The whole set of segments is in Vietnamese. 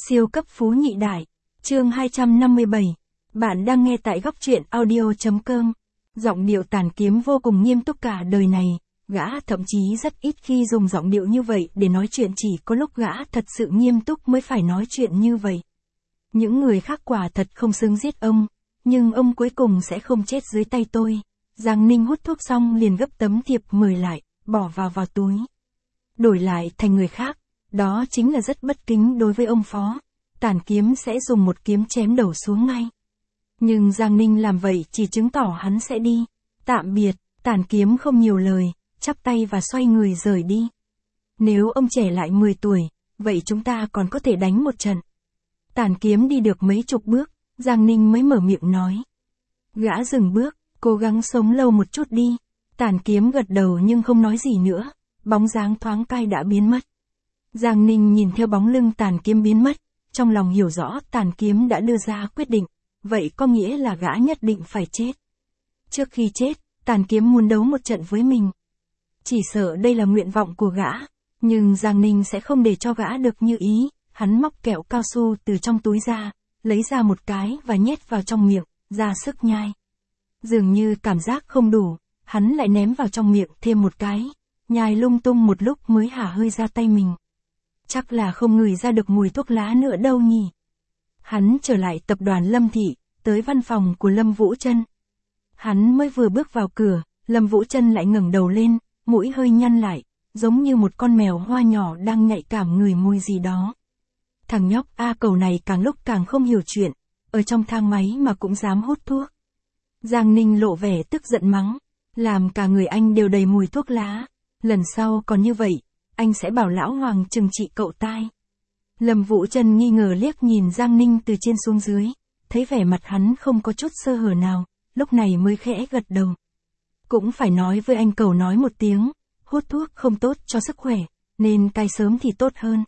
Siêu cấp phú nhị đại. Chương 257. Bạn đang nghe tại góc truyện audio.com. Giọng điệu Tản Kiếm vô cùng nghiêm túc cả đời này, gã thậm chí rất ít khi dùng giọng điệu như vậy để nói chuyện, chỉ có lúc gã thật sự nghiêm túc mới phải nói chuyện như vậy. Những người khác quả thật không xứng giết ông, nhưng ông cuối cùng sẽ không chết dưới tay tôi. Giang Ninh hút thuốc xong liền gấp tấm thiệp mời lại, bỏ vào túi. Đổi lại thành người khác, đó chính là rất bất kính đối với ông phó. Tản Kiếm sẽ dùng một kiếm chém đầu xuống ngay. Nhưng Giang Ninh làm vậy chỉ chứng tỏ hắn sẽ đi. Tạm biệt. Tản Kiếm không nhiều lời, chắp tay và xoay người rời đi. Nếu ông trẻ lại 10 tuổi, vậy chúng ta còn có thể đánh một trận. Tản Kiếm đi được mấy chục bước, Giang Ninh mới mở miệng nói. Gã dừng bước, cố gắng sống lâu một chút đi. Tản Kiếm gật đầu nhưng không nói gì nữa, bóng dáng thoáng cai đã biến mất. Giang Ninh nhìn theo bóng lưng Tản Kiếm biến mất, trong lòng hiểu rõ Tản Kiếm đã đưa ra quyết định, vậy có nghĩa là gã nhất định phải chết. Trước khi chết, Tản Kiếm muốn đấu một trận với mình. Chỉ sợ đây là nguyện vọng của gã, nhưng Giang Ninh sẽ không để cho gã được như ý. Hắn móc kẹo cao su từ trong túi ra, lấy ra một cái và nhét vào trong miệng, ra sức nhai. Dường như cảm giác không đủ, hắn lại ném vào trong miệng thêm một cái, nhai lung tung một lúc mới hả hơi ra tay mình. Chắc là không ngửi ra được mùi thuốc lá nữa đâu nhỉ. Hắn trở lại tập đoàn Lâm Thị, tới văn phòng của Lâm Vũ Trân. Hắn mới vừa bước vào cửa, Lâm Vũ Trân lại ngẩng đầu lên, mũi hơi nhăn lại, giống như một con mèo hoa nhỏ đang nhạy cảm ngửi mùi gì đó. Thằng nhóc A Cầu này càng lúc càng không hiểu chuyện, ở trong thang máy mà cũng dám hút thuốc. Giang Ninh lộ vẻ tức giận mắng, làm cả người anh đều đầy mùi thuốc lá, lần sau còn như vậy, anh sẽ bảo lão Hoàng trừng trị cậu tai. Lâm Vũ Trân nghi ngờ liếc nhìn Giang Ninh từ trên xuống dưới, thấy vẻ mặt hắn không có chút sơ hở nào, lúc này mới khẽ gật đầu. Cũng phải nói với anh Cầu nói một tiếng, hút thuốc không tốt cho sức khỏe, nên cai sớm thì tốt hơn.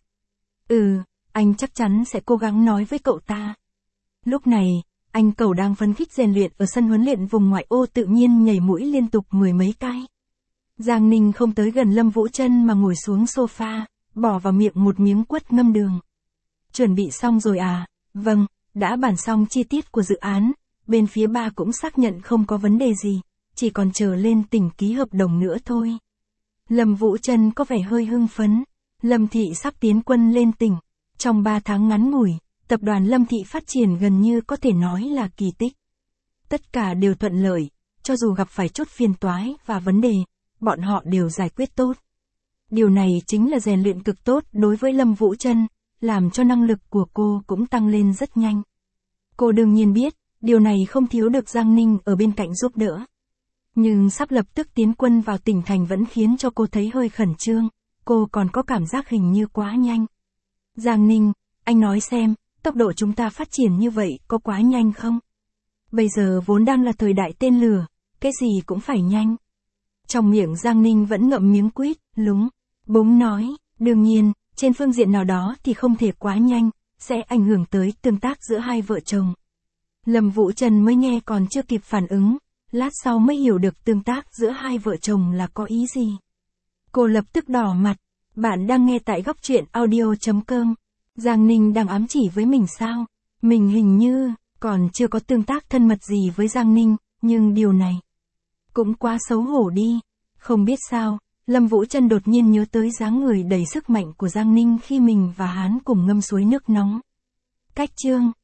Anh chắc chắn sẽ cố gắng nói với cậu ta. Lúc này, anh Cầu đang phấn khích rèn luyện ở sân huấn luyện vùng ngoại ô, tự nhiên nhảy mũi liên tục 10 mấy cái. Giang Ninh không tới gần Lâm Vũ Trân mà ngồi xuống sofa, bỏ vào miệng một miếng quất ngâm đường. Chuẩn bị xong rồi à? Vâng, đã bàn xong chi tiết của dự án, bên phía ba cũng xác nhận không có vấn đề gì, chỉ còn chờ lên tỉnh ký hợp đồng nữa thôi. Lâm Vũ Trân có vẻ hơi hưng phấn, Lâm Thị sắp tiến quân lên tỉnh. Trong 3 tháng ngắn ngủi, tập đoàn Lâm Thị phát triển gần như có thể nói là kỳ tích. Tất cả đều thuận lợi, cho dù gặp phải chút phiền toái và vấn đề, bọn họ đều giải quyết tốt. Điều này chính là rèn luyện cực tốt đối với Lâm Vũ Trân, làm cho năng lực của cô cũng tăng lên rất nhanh. Cô đương nhiên biết, điều này không thiếu được Giang Ninh ở bên cạnh giúp đỡ. Nhưng sắp lập tức tiến quân vào tỉnh thành vẫn khiến cho cô thấy hơi khẩn trương, cô còn có cảm giác hình như quá nhanh. Giang Ninh, anh nói xem, tốc độ chúng ta phát triển như vậy có quá nhanh không? Bây giờ vốn đang là thời đại tên lửa, cái gì cũng phải nhanh. Trong miệng Giang Ninh vẫn ngậm miếng quýt, lúng búng nói, đương nhiên, trên phương diện nào đó thì không thể quá nhanh, sẽ ảnh hưởng tới tương tác giữa hai vợ chồng. Lâm Vũ Trân mới nghe còn chưa kịp phản ứng, lát sau mới hiểu được tương tác giữa hai vợ chồng là có ý gì. Cô lập tức đỏ mặt. Bạn đang nghe tại góc truyện audio.com. Giang Ninh đang ám chỉ với mình sao? Mình hình như còn chưa có tương tác thân mật gì với Giang Ninh, nhưng điều này cũng quá xấu hổ đi. Không biết sao, Lâm Vũ Trân đột nhiên nhớ tới dáng người đầy sức mạnh của Giang Ninh khi mình và hắn cùng ngâm suối nước nóng. Cách chương